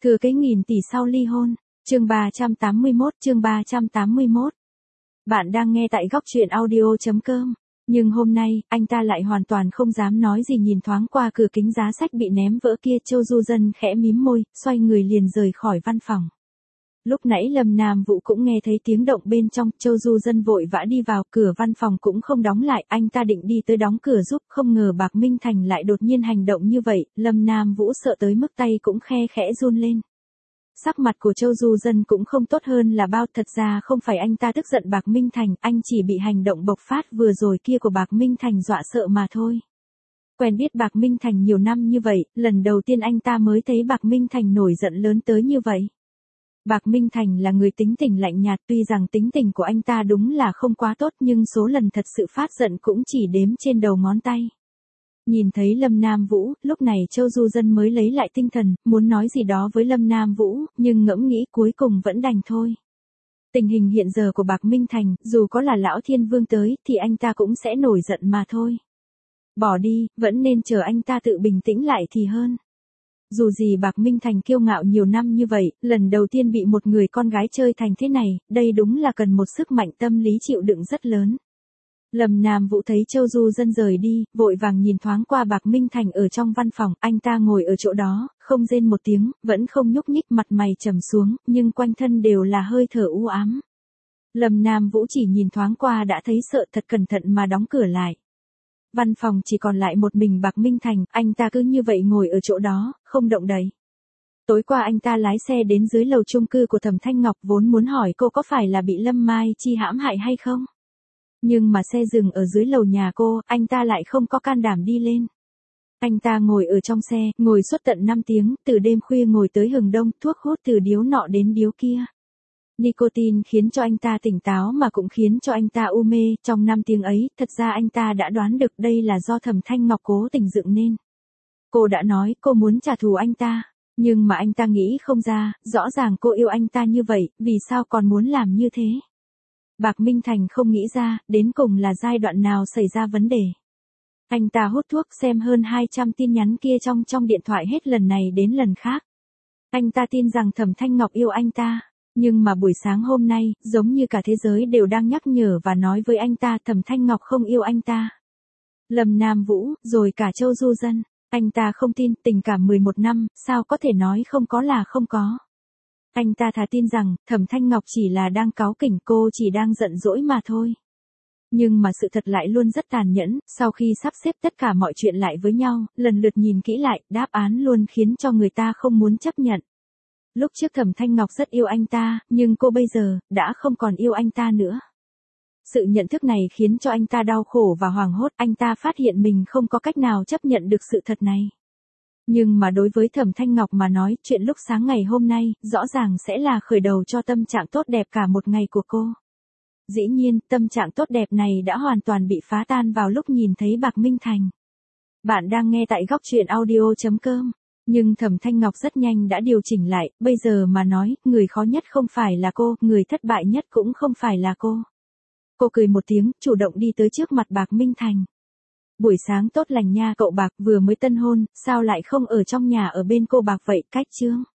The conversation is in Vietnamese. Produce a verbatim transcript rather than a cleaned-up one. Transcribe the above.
Thừa kế nghìn tỷ sau ly hôn. Chương ba trăm tám mươi mốt, chương ba trăm tám mươi mốt. Bạn đang nghe tại góc truyện audio chấm com. Nhưng hôm nay, anh ta lại hoàn toàn không dám nói gì. Nhìn thoáng qua cửa kính giá sách bị ném vỡ kia, Châu Du Dân khẽ mím môi, xoay người liền rời khỏi văn phòng. Lúc nãy Lâm Nam Vũ cũng nghe thấy tiếng động bên trong, Châu Du Dân vội vã đi vào, cửa văn phòng cũng không đóng lại, anh ta định đi tới đóng cửa giúp, không ngờ Bạc Minh Thành lại đột nhiên hành động như vậy, Lâm Nam Vũ sợ tới mức tay cũng khe khẽ run lên. Sắc mặt của Châu Du Dân cũng không tốt hơn là bao, thật ra không phải anh ta tức giận Bạc Minh Thành, anh chỉ bị hành động bộc phát vừa rồi kia của Bạc Minh Thành dọa sợ mà thôi. Quen biết Bạc Minh Thành nhiều năm như vậy, lần đầu tiên anh ta mới thấy Bạc Minh Thành nổi giận lớn tới như vậy. Bạc Minh Thành là người tính tình lạnh nhạt, tuy rằng tính tình của anh ta đúng là không quá tốt nhưng số lần thật sự phát giận cũng chỉ đếm trên đầu ngón tay. Nhìn thấy Lâm Nam Vũ, lúc này Châu Du Dân mới lấy lại tinh thần, muốn nói gì đó với Lâm Nam Vũ, nhưng ngẫm nghĩ cuối cùng vẫn đành thôi. Tình hình hiện giờ của Bạc Minh Thành, dù có là Lão Thiên Vương tới, thì anh ta cũng sẽ nổi giận mà thôi. Bỏ đi, vẫn nên chờ anh ta tự bình tĩnh lại thì hơn. Dù gì Bạc Minh Thành kiêu ngạo nhiều năm như vậy, lần đầu tiên bị một người con gái chơi thành thế này, đây đúng là cần một sức mạnh tâm lý chịu đựng rất lớn. Lâm Nam Vũ thấy Châu Du Dân rời đi, vội vàng nhìn thoáng qua Bạc Minh Thành ở trong văn phòng, anh ta ngồi ở chỗ đó, không rên một tiếng, vẫn không nhúc nhích, mặt mày trầm xuống, nhưng quanh thân đều là hơi thở u ám. Lâm Nam Vũ chỉ nhìn thoáng qua đã thấy sợ, thật cẩn thận mà đóng cửa lại. Văn phòng chỉ còn lại một mình Bạc Minh Thành, anh ta cứ như vậy ngồi ở chỗ đó, không động đậy. Tối qua anh ta lái xe đến dưới lầu chung cư của Thẩm Thanh Ngọc, vốn muốn hỏi cô có phải là bị Lâm Mai Chi hãm hại hay không. Nhưng mà xe dừng ở dưới lầu nhà cô, anh ta lại không có can đảm đi lên. Anh ta ngồi ở trong xe, ngồi suốt tận năm tiếng, từ đêm khuya ngồi tới hừng đông, thuốc hút từ điếu nọ đến điếu kia. Nicotine khiến cho anh ta tỉnh táo mà cũng khiến cho anh ta u mê, trong năm tiếng ấy, thật ra anh ta đã đoán được đây là do Thẩm Thanh Ngọc cố tình dựng nên. Cô đã nói cô muốn trả thù anh ta, nhưng mà anh ta nghĩ không ra, rõ ràng cô yêu anh ta như vậy, vì sao còn muốn làm như thế? Bạc Minh Thành không nghĩ ra, đến cùng là giai đoạn nào xảy ra vấn đề. Anh ta hút thuốc xem hơn hai trăm tin nhắn kia trong trong điện thoại hết lần này đến lần khác. Anh ta tin rằng Thẩm Thanh Ngọc yêu anh ta. Nhưng mà buổi sáng hôm nay, giống như cả thế giới đều đang nhắc nhở và nói với anh ta Thẩm Thanh Ngọc không yêu anh ta. Lâm Nam Vũ, rồi cả Châu Du Dân, anh ta không tin, tình cảm mười một năm, sao có thể nói không có là không có. Anh ta thà tin rằng, Thẩm Thanh Ngọc chỉ là đang cáu kỉnh, cô chỉ đang giận dỗi mà thôi. Nhưng mà sự thật lại luôn rất tàn nhẫn, sau khi sắp xếp tất cả mọi chuyện lại với nhau, lần lượt nhìn kỹ lại, đáp án luôn khiến cho người ta không muốn chấp nhận. Lúc trước Thẩm Thanh Ngọc rất yêu anh ta, nhưng cô bây giờ, đã không còn yêu anh ta nữa. Sự nhận thức này khiến cho anh ta đau khổ và hoảng hốt, anh ta phát hiện mình không có cách nào chấp nhận được sự thật này. Nhưng mà đối với Thẩm Thanh Ngọc mà nói, chuyện lúc sáng ngày hôm nay, rõ ràng sẽ là khởi đầu cho tâm trạng tốt đẹp cả một ngày của cô. Dĩ nhiên, tâm trạng tốt đẹp này đã hoàn toàn bị phá tan vào lúc nhìn thấy Bạc Minh Thành. Bạn đang nghe tại góc truyện audio chấm com. Nhưng Thẩm Thanh Ngọc rất nhanh đã điều chỉnh lại, bây giờ mà nói, người khó nhất không phải là cô, người thất bại nhất cũng không phải là cô. Cô cười một tiếng, chủ động đi tới trước mặt Bạc Minh Thành. Buổi sáng tốt lành nha cậu Bạc, vừa mới tân hôn, sao lại không ở trong nhà ở bên cô Bạc vậy, cách chương.